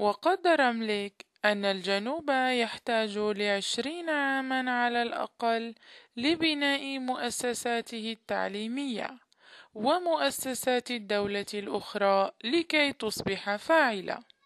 وقدر مليك أن الجنوب يحتاج ل20 عامًا على الأقل لبناء مؤسساته التعليمية ومؤسسات الدولة الأخرى لكي تصبح فاعلة.